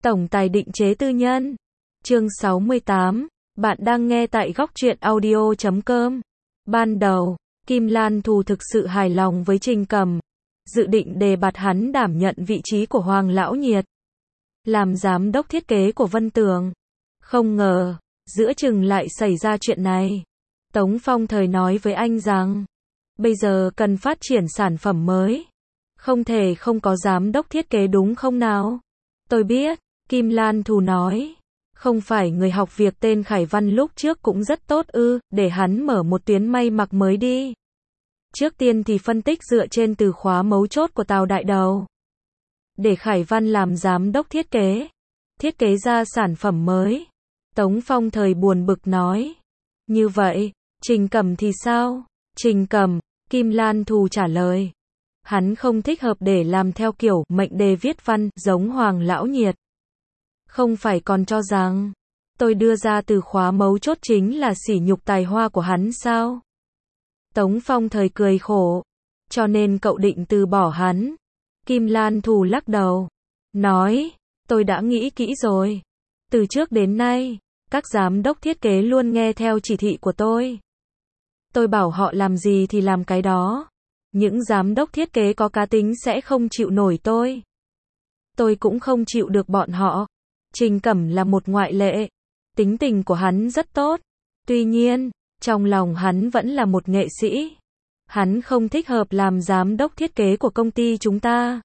Tổng tài định chế tư nhân. Chương 68. Bạn đang nghe tại góc truyện audio.com. Ban đầu, Kim Lan Thù thực sự hài lòng với Trình Cầm, dự định đề bạt hắn đảm nhận vị trí của Hoàng Lão Nhiệt, làm giám đốc thiết kế của Vân Tường. Không ngờ, giữa chừng lại xảy ra chuyện này. Tống Phong Thời nói với anh rằng, bây giờ cần phát triển sản phẩm mới, không thể không có giám đốc thiết kế đúng không nào? Tôi biết, Kim Lan Thù nói, không phải người học việc tên Khải Văn lúc trước cũng rất tốt ư, để hắn mở một tuyến may mặc mới đi. Trước tiên thì phân tích dựa trên từ khóa mấu chốt của Tào Đại Đầu. Để Khải Văn làm giám đốc thiết kế ra sản phẩm mới. Tống Phong Thời buồn bực nói. Như vậy, Trình Cầm thì sao? Trình Cầm, Kim Lan Thù trả lời. Hắn không thích hợp để làm theo kiểu mệnh đề viết văn giống Hoàng Lão Nhiệt. Không phải còn cho rằng tôi đưa ra từ khóa mấu chốt chính là sỉ nhục tài hoa của hắn sao? Tống Phong Thời cười khổ. Cho nên cậu định từ bỏ hắn. Kim Lan Thù lắc đầu. Nói, tôi đã nghĩ kỹ rồi. Từ trước đến nay, các giám đốc thiết kế luôn nghe theo chỉ thị của tôi. Tôi bảo họ làm gì thì làm cái đó. Những giám đốc thiết kế có cá tính sẽ không chịu nổi tôi. Tôi cũng không chịu được bọn họ. Trình Cẩm là một ngoại lệ. Tính tình của hắn rất tốt. Tuy nhiên, trong lòng hắn vẫn là một nghệ sĩ. Hắn không thích hợp làm giám đốc thiết kế của công ty chúng ta.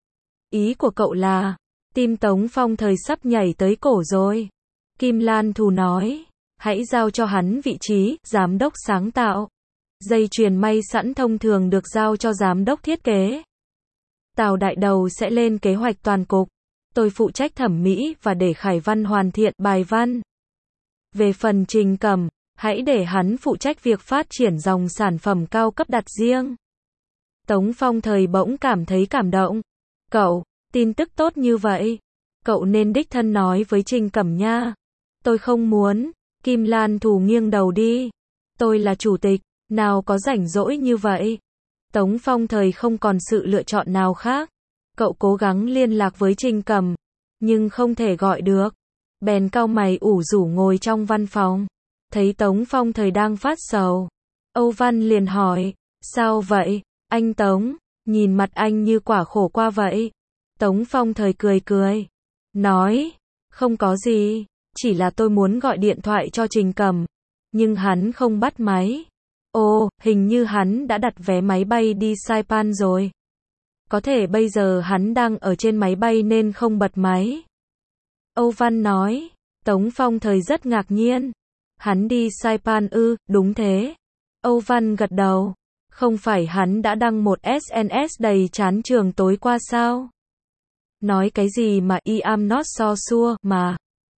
Ý của cậu là, tim Tống Phong Thời sắp nhảy tới cổ rồi. Kim Lan Thù nói, hãy giao cho hắn vị trí giám đốc sáng tạo. Dây chuyền may sẵn thông thường được giao cho giám đốc thiết kế. Tào Đại Đầu sẽ lên kế hoạch toàn cục. Tôi phụ trách thẩm mỹ và để Khải Văn hoàn thiện bài văn. Về phần Trình Cầm, hãy để hắn phụ trách việc phát triển dòng sản phẩm cao cấp đặt riêng. Tống Phong Thời bỗng cảm thấy cảm động. Cậu, tin tức tốt như vậy. Cậu nên đích thân nói với Trình Cầm nha. Tôi không muốn. Kim Lan Thù nghiêng đầu đi. Tôi là chủ tịch, nào có rảnh rỗi như vậy. Tống Phong Thời không còn sự lựa chọn nào khác. Cậu cố gắng liên lạc với Trình Cầm, nhưng không thể gọi được. Bèn cau mày ủ rũ ngồi trong văn phòng. Thấy Tống Phong Thời đang phát sầu. Âu Văn liền hỏi, sao vậy, anh Tống, nhìn mặt anh như quả khổ qua vậy. Tống Phong Thời cười cười, nói, không có gì, chỉ là tôi muốn gọi điện thoại cho Trình Cầm, nhưng hắn không bắt máy. Ồ, hình như hắn đã đặt vé máy bay đi Saipan rồi. Có thể bây giờ hắn đang ở trên máy bay nên không bật máy. Âu Văn nói, Tống Phong Thời rất ngạc nhiên. Hắn đi Saipan ư, đúng thế. Âu Văn gật đầu. Không phải hắn đã đăng một SNS đầy chán trường tối qua sao? Nói cái gì mà I am not so sure mà.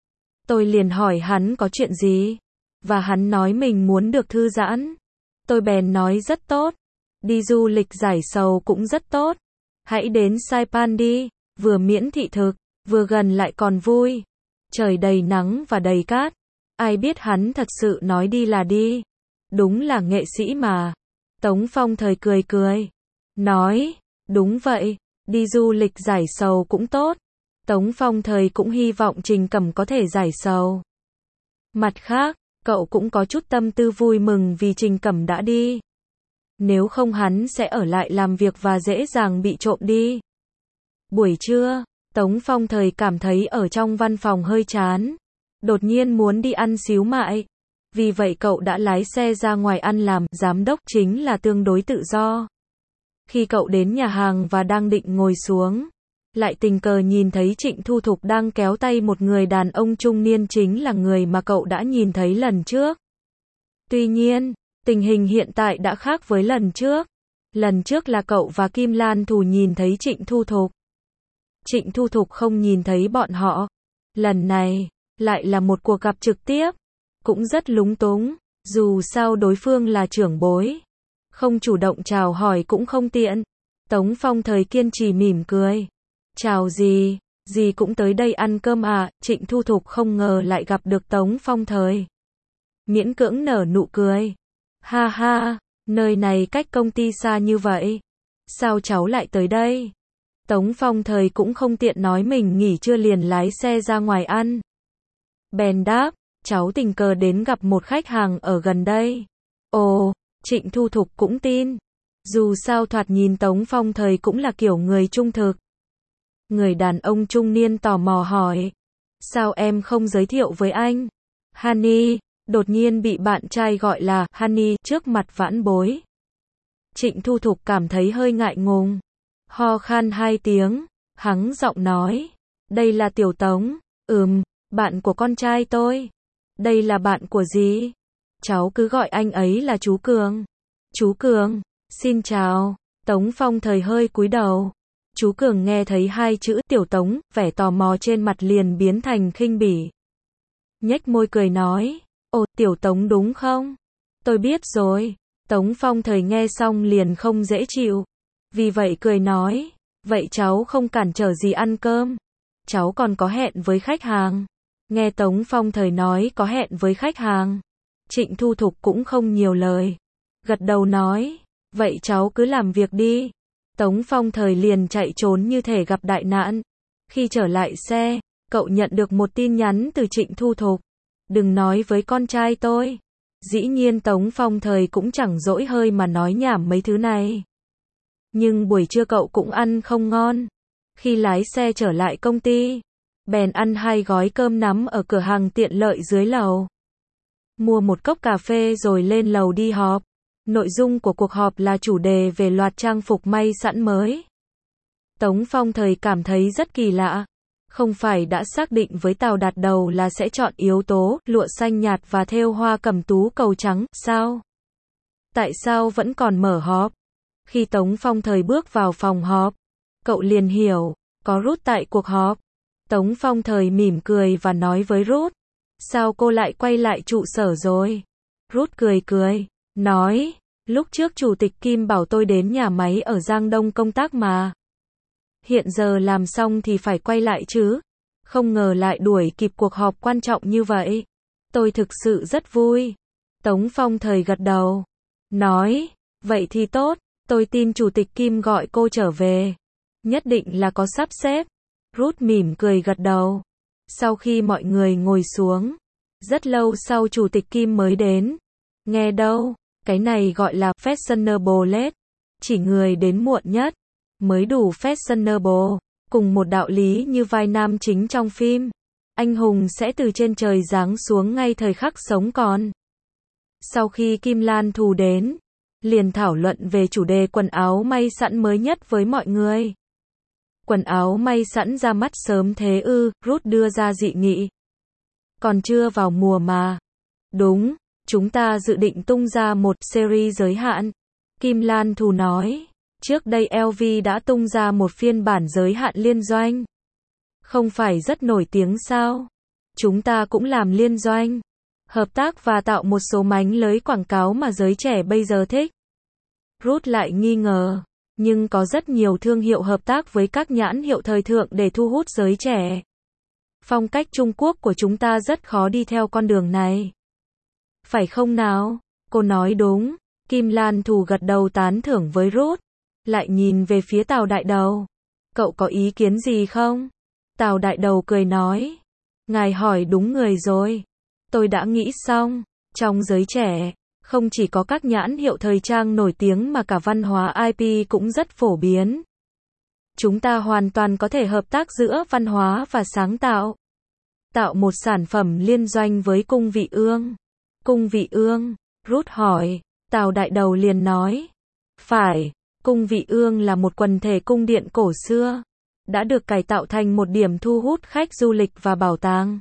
Tôi liền hỏi hắn có chuyện gì. Và hắn nói mình muốn được thư giãn. Tôi bèn nói rất tốt. Đi du lịch giải sầu cũng rất tốt. Hãy đến Saipan đi. Vừa miễn thị thực, vừa gần lại còn vui. Trời đầy nắng và đầy cát. Ai biết hắn thật sự nói đi là đi. Đúng là nghệ sĩ mà. Tống Phong Thời cười cười. Nói, đúng vậy, đi du lịch giải sầu cũng tốt. Tống Phong Thời cũng hy vọng Trình Cầm có thể giải sầu. Mặt khác, cậu cũng có chút tâm tư vui mừng vì Trình Cầm đã đi. Nếu không hắn sẽ ở lại làm việc và dễ dàng bị trộm đi. Buổi trưa, Tống Phong Thời cảm thấy ở trong văn phòng hơi chán. Đột nhiên muốn đi ăn xíu mại. Vì vậy cậu đã lái xe ra ngoài ăn làm giám đốc chính là tương đối tự do. Khi cậu đến nhà hàng và đang định ngồi xuống, lại tình cờ nhìn thấy Trịnh Thu Thục đang kéo tay một người đàn ông trung niên chính là người mà cậu đã nhìn thấy lần trước. Tuy nhiên, tình hình hiện tại đã khác với lần trước. Lần trước là cậu và Kim Lan Thù nhìn thấy Trịnh Thu Thục. Trịnh Thu Thục không nhìn thấy bọn họ. Lần này, lại là một cuộc gặp trực tiếp. Cũng rất lúng túng, dù sao đối phương là trưởng bối. Không chủ động chào hỏi cũng không tiện. Tống Phong Thời kiên trì mỉm cười. Chào gì, gì cũng tới đây ăn cơm à, Trịnh Thu Thục không ngờ lại gặp được Tống Phong Thời. Miễn cưỡng nở nụ cười. Ha ha, nơi này cách công ty xa như vậy. Sao cháu lại tới đây? Tống Phong Thời cũng không tiện nói mình nghỉ trưa liền lái xe ra ngoài ăn. Bèn đáp, cháu tình cờ đến gặp một khách hàng ở gần đây. Ồ, Trịnh Thu Thục cũng tin. Dù sao thoạt nhìn Tống Phong Thời cũng là kiểu người trung thực. Người đàn ông trung niên tò mò hỏi. Sao em không giới thiệu với anh? Honey, đột nhiên bị bạn trai gọi là Honey trước mặt vãn bối. Trịnh Thu Thục cảm thấy hơi ngại ngùng. Ho khan 2 tiếng, hắng giọng nói. Đây là Tiểu Tống, bạn của con trai tôi. Đây là bạn của dì. Cháu cứ gọi anh ấy là chú Cường. Chú Cường, xin chào. Tống Phong Thời hơi cúi đầu. Chú Cường nghe thấy 2 chữ Tiểu Tống, vẻ tò mò trên mặt liền biến thành khinh bỉ. Nhếch môi cười nói, ồ, Tiểu Tống đúng không? Tôi biết rồi. Tống Phong Thời nghe xong liền không dễ chịu. Vì vậy cười nói, vậy cháu không cản trở gì ăn cơm. Cháu còn có hẹn với khách hàng. Nghe Tống Phong Thời nói có hẹn với khách hàng. Trịnh Thu Thục cũng không nhiều lời. Gật đầu nói, vậy cháu cứ làm việc đi. Tống Phong Thời liền chạy trốn như thể gặp đại nạn. Khi trở lại xe, cậu nhận được một tin nhắn từ Trịnh Thu Thục. Đừng nói với con trai tôi. Dĩ nhiên Tống Phong Thời cũng chẳng dỗi hơi mà nói nhảm mấy thứ này. Nhưng buổi trưa cậu cũng ăn không ngon. Khi lái xe trở lại công ty, bèn ăn 2 gói cơm nắm ở cửa hàng tiện lợi dưới lầu. Mua một cốc cà phê rồi lên lầu đi họp. Nội dung của cuộc họp là chủ đề về loạt trang phục may sẵn mới. Tống Phong Thời cảm thấy rất kỳ lạ. Không phải đã xác định với Tào Đạt Đầu là sẽ chọn yếu tố lụa xanh nhạt và thêu hoa cẩm tú cầu trắng, sao? Tại sao vẫn còn mở họp? Khi Tống Phong Thời bước vào phòng họp, cậu liền hiểu, có Ruth tại cuộc họp. Tống Phong Thời mỉm cười và nói với Ruth, sao cô lại quay lại trụ sở rồi? Ruth cười, nói, lúc trước Chủ tịch Kim bảo tôi đến nhà máy ở Giang Đông công tác mà. Hiện giờ làm xong thì phải quay lại chứ. Không ngờ lại đuổi kịp cuộc họp quan trọng như vậy. Tôi thực sự rất vui. Tống Phong Thời gật đầu. Nói, vậy thì tốt, tôi tin Chủ tịch Kim gọi cô trở về. Nhất định là có sắp xếp. Ruth mỉm cười gật đầu. Sau khi mọi người ngồi xuống, rất lâu sau Chủ tịch Kim mới đến. Nghe đâu, cái này gọi là fashionable late. Chỉ người đến muộn nhất mới đủ fashionable, cùng một đạo lý như vai nam chính trong phim. Anh hùng sẽ từ trên trời giáng xuống ngay thời khắc sống còn. Sau khi Kim Lan Thù đến, liền thảo luận về chủ đề quần áo may sẵn mới nhất với mọi người. Quần áo may sẵn ra mắt sớm thế ư? Ruth đưa ra dị nghị. Còn chưa vào mùa mà. Đúng, chúng ta dự định tung ra một series giới hạn. Kim Lan Thù nói. Trước đây LV đã tung ra một phiên bản giới hạn liên doanh. Không phải rất nổi tiếng sao? Chúng ta cũng làm liên doanh. Hợp tác và tạo một số mánh lới quảng cáo mà giới trẻ bây giờ thích. Ruth lại nghi ngờ. Nhưng có rất nhiều thương hiệu hợp tác với các nhãn hiệu thời thượng để thu hút giới trẻ. Phong cách Trung Quốc của chúng ta rất khó đi theo con đường này. Phải không nào? Cô nói đúng. Kim Lan Thù gật đầu tán thưởng với Ruth. Lại nhìn về phía Tào Đại Đầu. Cậu có ý kiến gì không? Tào Đại Đầu cười nói. Ngài hỏi đúng người rồi. Tôi đã nghĩ xong. Trong giới trẻ, không chỉ có các nhãn hiệu thời trang nổi tiếng mà cả văn hóa IP cũng rất phổ biến. Chúng ta hoàn toàn có thể hợp tác giữa văn hóa và sáng tạo. Tạo một sản phẩm liên doanh với Cung Vị Ương. Cung Vị Ương? Ruth hỏi. Tào Đại Đầu liền nói. Phải. Cung Vị Ương là một quần thể cung điện cổ xưa, đã được cải tạo thành một điểm thu hút khách du lịch và bảo tàng.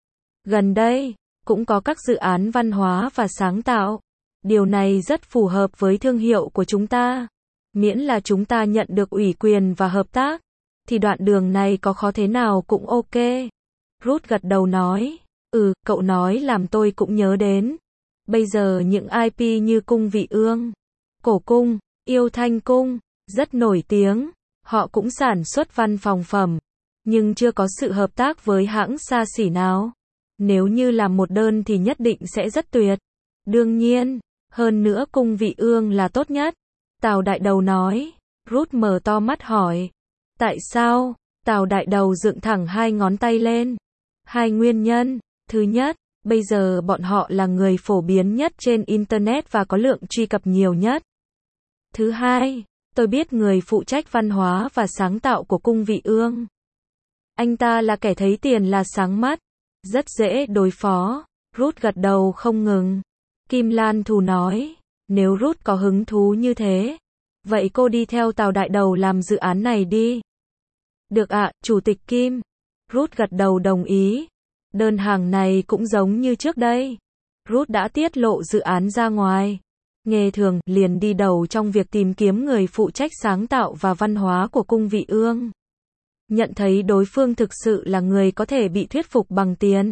Gần đây, cũng có các dự án văn hóa và sáng tạo. Điều này rất phù hợp với thương hiệu của chúng ta. Miễn là chúng ta nhận được ủy quyền và hợp tác, thì đoạn đường này có khó thế nào cũng ok. Ruth gật đầu nói, cậu nói làm tôi cũng nhớ đến. Bây giờ những IP như Cung Vị Ương, Cổ Cung, Yêu Thanh Cung, rất nổi tiếng. Họ cũng sản xuất văn phòng phẩm, nhưng chưa có sự hợp tác với hãng xa xỉ nào. Nếu như làm một đơn thì nhất định sẽ rất tuyệt. Đương nhiên, hơn nữa Cung Vị Ương là tốt nhất. Tào Đại Đầu nói. Ruth mở to mắt hỏi. Tại sao? Tào Đại Đầu dựng thẳng hai ngón tay lên. Hai nguyên nhân. Thứ nhất, bây giờ bọn họ là người phổ biến nhất trên Internet và có lượng truy cập nhiều nhất. Thứ hai, tôi biết người phụ trách văn hóa và sáng tạo của cung vị ương. Anh ta là kẻ thấy tiền là sáng mắt. Rất dễ đối phó. Ruth gật đầu không ngừng. Kim Lan Thù nói, nếu Ruth có hứng thú như thế, vậy cô đi theo Tào Đại Đầu làm dự án này đi. Được ạ, Chủ tịch Kim. Ruth gật đầu đồng ý. Đơn hàng này cũng giống như trước đây. Ruth đã tiết lộ dự án ra ngoài. Nghề thường liền đi đầu trong việc tìm kiếm người phụ trách sáng tạo và văn hóa của cung vị ương. Nhận thấy đối phương thực sự là người có thể bị thuyết phục bằng tiền.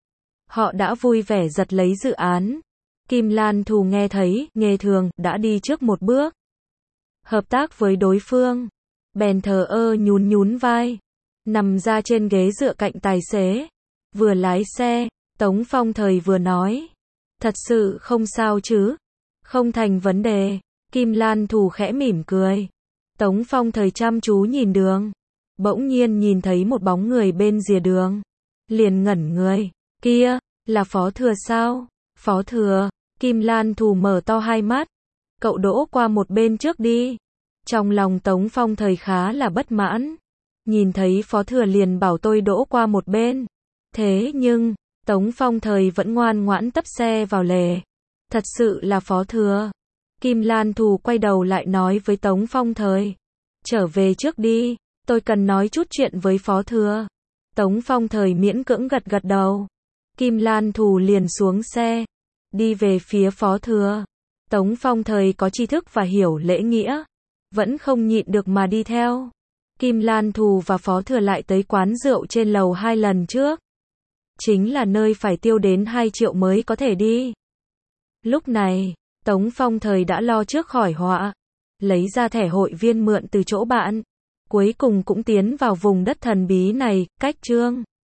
Họ đã vui vẻ giật lấy dự án. Kim Lan Thù nghe thấy, nghề thường, đã đi trước một bước. Hợp tác với đối phương. Bèn thờ ơ nhún nhún vai. Nằm ra trên ghế dựa cạnh tài xế. Vừa lái xe, Tống Phong Thời vừa nói. Thật sự không sao chứ? Không thành vấn đề. Kim Lan Thù khẽ mỉm cười. Tống Phong Thời chăm chú nhìn đường. Bỗng nhiên nhìn thấy một bóng người bên rìa đường. Liền ngẩn người. Kia, là Phó Thừa sao? Phó Thừa. Kim Lan Thù mở to hai mắt. Cậu đỗ qua một bên trước đi. Trong lòng Tống Phong Thời khá là bất mãn. Nhìn thấy Phó Thừa liền bảo tôi đỗ qua một bên. Thế nhưng, Tống Phong Thời vẫn ngoan ngoãn tấp xe vào lề. Thật sự là Phó Thừa. Kim Lan Thù quay đầu lại nói với Tống Phong Thời. Trở về trước đi, tôi cần nói chút chuyện với Phó Thừa. Tống Phong Thời miễn cưỡng gật gật đầu. Kim Lan Thù liền xuống xe. Đi về phía Phó Thừa. Tống Phong Thời có tri thức và hiểu lễ nghĩa. Vẫn không nhịn được mà đi theo. Kim Lan Thù và Phó Thừa lại tới quán rượu trên lầu 2 lần trước. Chính là nơi phải tiêu đến 2 triệu mới có thể đi. Lúc này, Tống Phong Thời đã lo trước khỏi họa. Lấy ra thẻ hội viên mượn từ chỗ bạn. Cuối cùng cũng tiến vào vùng đất thần bí này, cách Trương